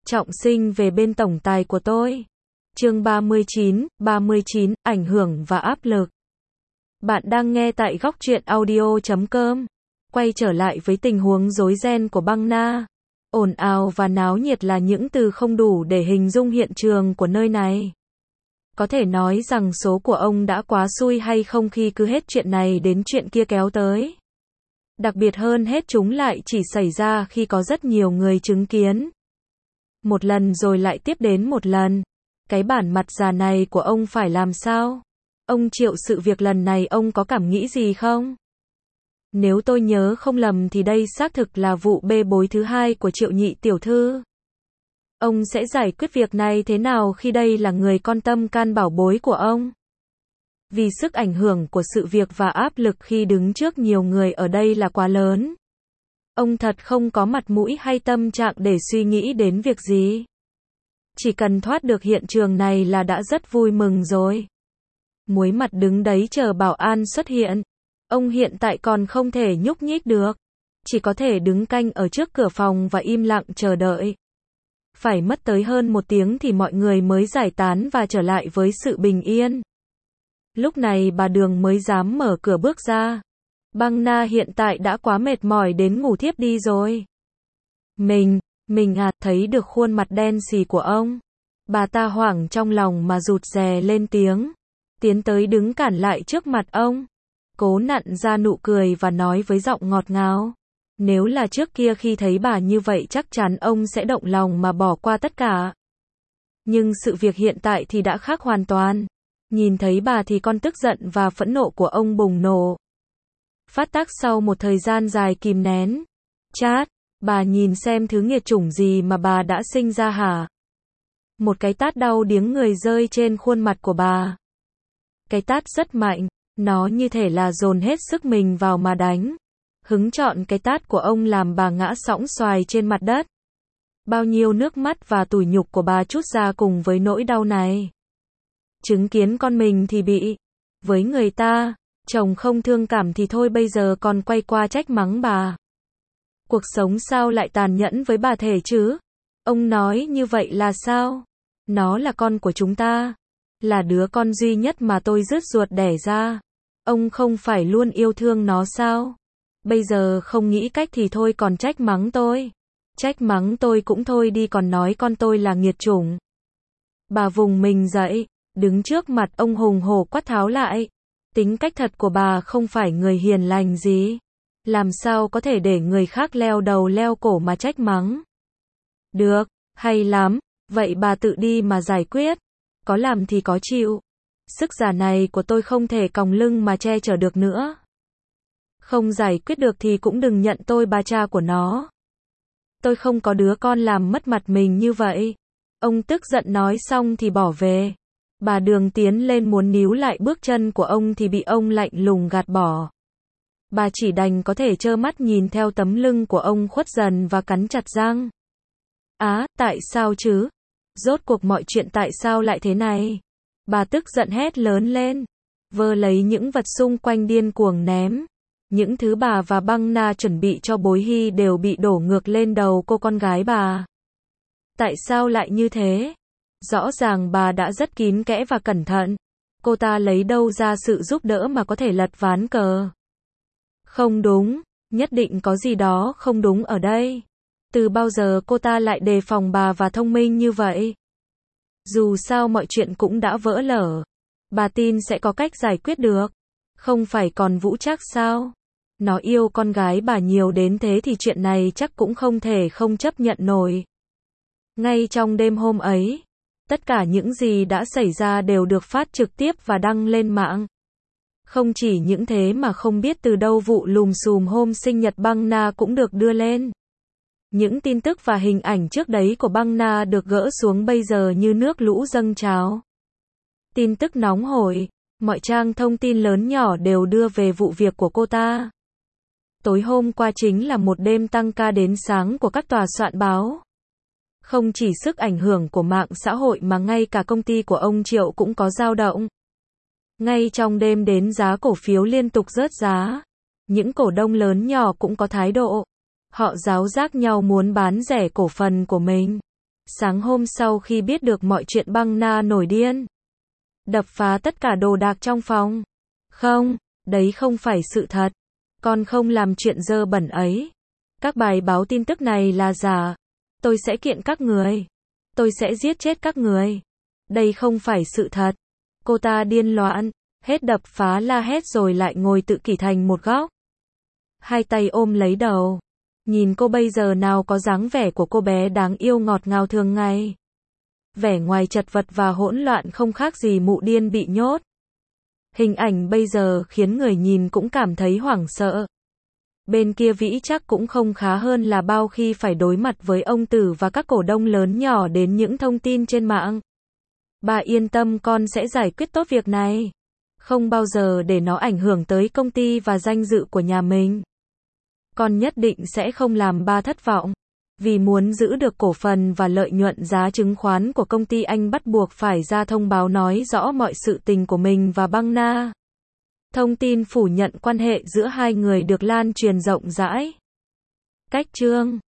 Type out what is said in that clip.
trọng sinh về bên tổng tài của tôi. Chương 39, ảnh hưởng và áp lực. Bạn đang nghe tại góc truyện audio.com. Quay trở lại với tình huống rối ren của băng na. Ồn ào và náo nhiệt là những từ không đủ để hình dung hiện trường của nơi này. Có thể nói rằng số của ông đã quá xui hay không khi cứ hết chuyện này đến chuyện kia kéo tới. Đặc biệt hơn hết chúng lại chỉ xảy ra khi có rất nhiều người chứng kiến. Một lần rồi lại tiếp đến một lần. Cái bản mặt già này của ông phải làm sao? Ông chịu sự việc lần này ông có cảm nghĩ gì không? Nếu tôi nhớ không lầm thì đây xác thực là vụ bê bối thứ hai của Triệu nhị tiểu thư. Ông sẽ giải quyết việc này thế nào khi đây là người con tâm can bảo bối của ông? Vì sức ảnh hưởng của sự việc và áp lực khi đứng trước nhiều người ở đây là quá lớn. Ông thật không có mặt mũi hay tâm trạng để suy nghĩ đến việc gì. Chỉ cần thoát được hiện trường này là đã rất vui mừng rồi. Muối mặt đứng đấy chờ bảo an xuất hiện. Ông hiện tại còn không thể nhúc nhích được. Chỉ có thể đứng canh ở trước cửa phòng và im lặng chờ đợi. Phải mất tới hơn 1 tiếng thì mọi người mới giải tán và trở lại với sự bình yên. Lúc này bà Đường mới dám mở cửa bước ra. Băng na hiện tại đã quá mệt mỏi đến ngủ thiếp đi rồi. Mình thấy được khuôn mặt đen xì của ông. Bà ta hoảng trong lòng mà rụt rè lên tiếng. Tiến tới đứng cản lại trước mặt ông. Cố nặn ra nụ cười và nói với giọng ngọt ngào. Nếu là trước kia khi thấy bà như vậy chắc chắn ông sẽ động lòng mà bỏ qua tất cả. Nhưng sự việc hiện tại thì đã khác hoàn toàn. Nhìn thấy bà thì con tức giận và phẫn nộ của ông bùng nổ. Phát tác sau một thời gian dài kìm nén. Chát, bà nhìn xem thứ nghiệt chủng gì mà bà đã sinh ra hả? Một cái tát đau điếng người rơi trên khuôn mặt của bà. Cái tát rất mạnh, nó như thể là dồn hết sức mình vào mà đánh. Hứng chọn cái tát của ông làm bà ngã sõng xoài trên mặt đất. Bao nhiêu nước mắt và tủi nhục của bà trút ra cùng với nỗi đau này. Chứng kiến con mình thì bị. Với người ta, chồng không thương cảm thì thôi bây giờ còn quay qua trách mắng bà. Cuộc sống sao lại tàn nhẫn với bà thể chứ? Ông nói như vậy là sao? Nó là con của chúng ta. Là đứa con duy nhất mà tôi rứt ruột đẻ ra. Ông không phải luôn yêu thương nó sao? Bây giờ không nghĩ cách thì thôi còn trách mắng tôi. Trách mắng tôi cũng thôi đi còn nói con tôi là nghiệt chủng. Bà vùng mình dậy, đứng trước mặt ông hùng hổ quát tháo lại. Tính cách thật của bà không phải người hiền lành gì. Làm sao có thể để người khác leo đầu leo cổ mà trách mắng. Được, hay lắm, vậy bà tự đi mà giải quyết. Có làm thì có chịu. Sức già này của tôi không thể còng lưng mà che chở được nữa. Không giải quyết được thì cũng đừng nhận tôi bà cha của nó. Tôi không có đứa con làm mất mặt mình như vậy. Ông tức giận nói xong thì bỏ về. Bà Đường tiến lên muốn níu lại bước chân của ông thì bị ông lạnh lùng gạt bỏ. Bà chỉ đành có thể trơ mắt nhìn theo tấm lưng của ông khuất dần và cắn chặt răng. Tại sao chứ? Rốt cuộc mọi chuyện tại sao lại thế này? Bà tức giận hét lớn lên. Vơ lấy những vật xung quanh điên cuồng ném. Những thứ bà và băng na chuẩn bị cho Bối Hy đều bị đổ ngược lên đầu cô con gái bà. Tại sao lại như thế? Rõ ràng bà đã rất kín kẽ và cẩn thận. Cô ta lấy đâu ra sự giúp đỡ mà có thể lật ván cờ? Không đúng, nhất định có gì đó không đúng ở đây. Từ bao giờ cô ta lại đề phòng bà và thông minh như vậy? Dù sao mọi chuyện cũng đã vỡ lở. Bà tin sẽ có cách giải quyết được. Không phải còn Vũ Trác sao? Nó yêu con gái bà nhiều đến thế thì chuyện này chắc cũng không thể không chấp nhận nổi. Ngay trong đêm hôm ấy, tất cả những gì đã xảy ra đều được phát trực tiếp và đăng lên mạng. Không chỉ những thế mà không biết từ đâu vụ lùm xùm hôm sinh nhật băng na cũng được đưa lên. Những tin tức và hình ảnh trước đấy của băng na được gỡ xuống bây giờ như nước lũ dâng trào. Tin tức nóng hổi, mọi trang thông tin lớn nhỏ đều đưa về vụ việc của cô ta. Tối hôm qua chính là một đêm tăng ca đến sáng của các tòa soạn báo. Không chỉ sức ảnh hưởng của mạng xã hội mà ngay cả công ty của ông Triệu cũng có dao động. Ngay trong đêm đến giá cổ phiếu liên tục rớt giá. Những cổ đông lớn nhỏ cũng có thái độ. Họ giáo giác nhau muốn bán rẻ cổ phần của mình. Sáng hôm sau khi biết được mọi chuyện Băng Na nổi điên. Đập phá tất cả đồ đạc trong phòng. Không, đấy không phải sự thật. Con không làm chuyện dơ bẩn ấy. Các bài báo tin tức này là giả. Tôi sẽ kiện các người. Tôi sẽ giết chết các người. Đây không phải sự thật. Cô ta điên loạn, hết đập phá la hét rồi lại ngồi tự kỷ thành một góc. Hai tay ôm lấy đầu. Nhìn cô bây giờ nào có dáng vẻ của cô bé đáng yêu ngọt ngào thường ngày. Vẻ ngoài chật vật và hỗn loạn không khác gì mụ điên bị nhốt. Hình ảnh bây giờ khiến người nhìn cũng cảm thấy hoảng sợ. Bên kia Vĩ chắc cũng không khá hơn là bao khi phải đối mặt với ông Tử và các cổ đông lớn nhỏ đến những thông tin trên mạng. Bà yên tâm, con sẽ giải quyết tốt việc này. Không bao giờ để nó ảnh hưởng tới công ty và danh dự của nhà mình. Con nhất định sẽ không làm ba thất vọng. Vì muốn giữ được cổ phần và lợi nhuận giá chứng khoán của công ty, anh bắt buộc phải ra thông báo nói rõ mọi sự tình của mình và Băng Na. Thông tin phủ nhận quan hệ giữa hai người được lan truyền rộng rãi. Cách chương